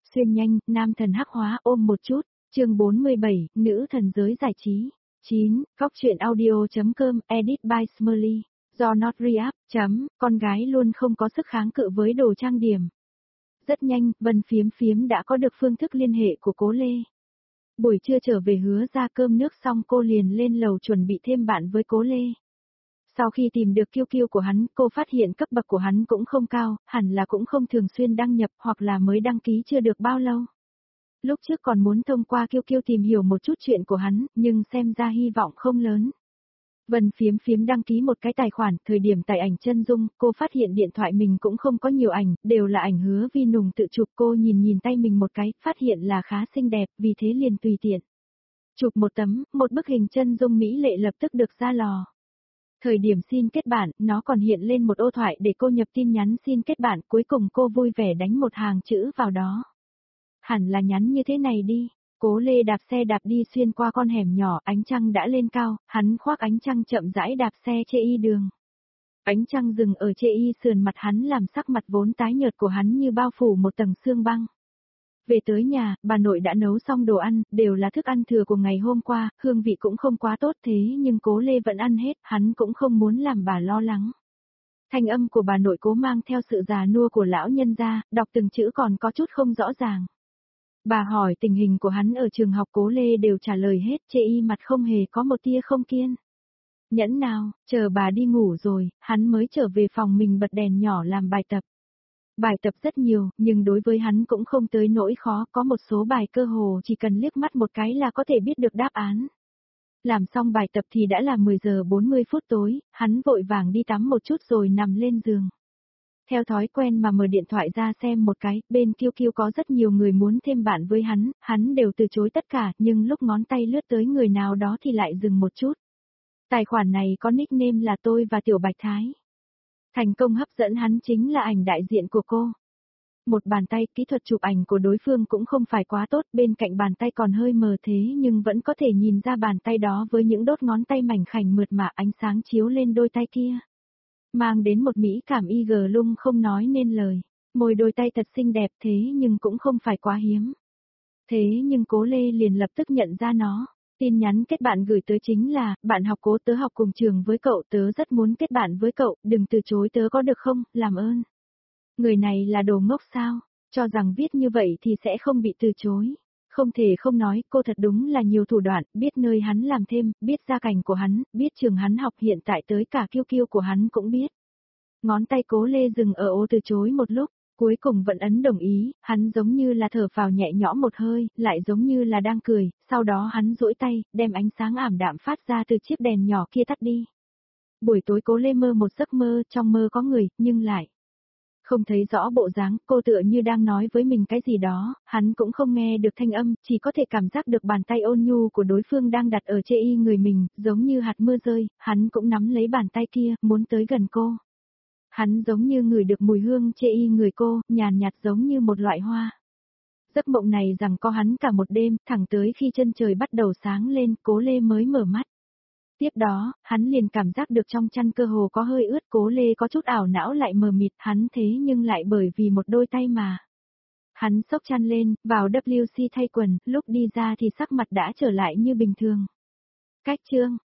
Xuyên nhanh, nam thần hắc hóa ôm một chút, chương 47, nữ thần giới giải trí. 9, Góc truyện audio.com, edit by Smurly, do Not React, con gái luôn không có sức kháng cự với đồ trang điểm. Rất nhanh, Vân Phiếm Phiếm đã có được phương thức liên hệ của Cố Lê. Buổi trưa trở về Hứa ra cơm nước xong cô liền lên lầu chuẩn bị thêm bạn với Cố Lê. Sau khi tìm được QQ của hắn, cô phát hiện cấp bậc của hắn cũng không cao, hẳn là cũng không thường xuyên đăng nhập hoặc là mới đăng ký chưa được bao lâu. Lúc trước còn muốn thông qua QQ tìm hiểu một chút chuyện của hắn, nhưng xem ra hy vọng không lớn. Vân Phiếm Phiếm đăng ký một cái tài khoản, thời điểm tải ảnh chân dung, cô phát hiện điện thoại mình cũng không có nhiều ảnh, đều là ảnh Hứa Vi Nùng tự chụp. Cô nhìn tay mình một cái, phát hiện là khá xinh đẹp, vì thế liền tùy tiện chụp một tấm, một bức hình chân dung mỹ lệ lập tức được ra lò. Thời điểm xin kết bạn, nó còn hiện lên một ô thoại để cô nhập tin nhắn xin kết bạn, cuối cùng cô vui vẻ đánh một hàng chữ vào đó. Hẳn là nhắn như thế này đi. Cố Lê đạp xe đạp đi xuyên qua con hẻm nhỏ, ánh trăng đã lên cao, hắn khoác ánh trăng chậm rãi đạp xe chê y đường. Ánh trăng dừng ở chê y sườn mặt hắn làm sắc mặt vốn tái nhợt của hắn như bao phủ một tầng sương băng. Về tới nhà, bà nội đã nấu xong đồ ăn, đều là thức ăn thừa của ngày hôm qua, hương vị cũng không quá tốt thế nhưng Cố Lê vẫn ăn hết, hắn cũng không muốn làm bà lo lắng. Thanh âm của bà nội Cố mang theo sự già nua của lão nhân gia, đọc từng chữ còn có chút không rõ ràng. Bà hỏi tình hình của hắn ở trường học, Cố Lê đều trả lời hết, chê y mặt không hề có một tia không kiên nhẫn nào, chờ bà đi ngủ rồi, hắn mới trở về phòng mình bật đèn nhỏ làm bài tập. Bài tập rất nhiều, nhưng đối với hắn cũng không tới nỗi khó, có một số bài cơ hồ chỉ cần liếc mắt một cái là có thể biết được đáp án. Làm xong bài tập thì đã là 10 giờ 40 phút tối, hắn vội vàng đi tắm một chút rồi nằm lên giường. Theo thói quen mà mở điện thoại ra xem một cái, bên QQ có rất nhiều người muốn thêm bạn với hắn đều từ chối tất cả, nhưng lúc ngón tay lướt tới người nào đó thì lại dừng một chút. Tài khoản này có nickname là tôi và Tiểu Bạch Thái. Thành công hấp dẫn hắn chính là ảnh đại diện của cô. Một bàn tay, kỹ thuật chụp ảnh của đối phương cũng không phải quá tốt, bên cạnh bàn tay còn hơi mờ thế nhưng vẫn có thể nhìn ra bàn tay đó với những đốt ngón tay mảnh khảnh mượt mà, ánh sáng chiếu lên đôi tay kia. Mang đến một mỹ cảm IG lung không nói nên lời, môi đôi tay thật xinh đẹp thế nhưng cũng không phải quá hiếm. Thế nhưng Cố Lê liền lập tức nhận ra nó. Tin nhắn kết bạn gửi tới chính là, bạn học Cố, tớ học cùng trường với cậu, tớ rất muốn kết bạn với cậu, đừng từ chối tớ có được không, làm ơn. Người này là đồ ngốc sao, cho rằng viết như vậy thì sẽ không bị từ chối. Không thể không nói, cô thật đúng là nhiều thủ đoạn, biết nơi hắn làm thêm, biết gia cảnh của hắn, biết trường hắn học, hiện tại tới cả QQ của hắn cũng biết. Ngón tay Cố Lê dừng ở ô từ chối một lúc, cuối cùng vẫn ấn đồng ý, hắn giống như là thở phào nhẹ nhõm một hơi, lại giống như là đang cười, sau đó hắn duỗi tay, đem ánh sáng ảm đạm phát ra từ chiếc đèn nhỏ kia tắt đi. Buổi tối Cố Lê mơ một giấc mơ, trong mơ có người, nhưng lại không thấy rõ bộ dáng, cô tựa như đang nói với mình cái gì đó, hắn cũng không nghe được thanh âm, chỉ có thể cảm giác được bàn tay ôn nhu của đối phương đang đặt ở chê y người mình, giống như hạt mưa rơi, hắn cũng nắm lấy bàn tay kia, muốn tới gần cô. Hắn giống như ngửi được mùi hương chê y người cô, nhàn nhạt giống như một loại hoa. Giấc mộng này rằng có hắn cả một đêm, thẳng tới khi chân trời bắt đầu sáng lên, Cố Lê mới mở mắt. Tiếp đó, hắn liền cảm giác được trong chăn cơ hồ có hơi ướt, Cố Lê có chút ảo não lại mờ mịt, hắn thế nhưng lại bởi vì một đôi tay mà. Hắn xốc chăn lên, vào WC thay quần, lúc đi ra thì sắc mặt đã trở lại như bình thường. Cách chương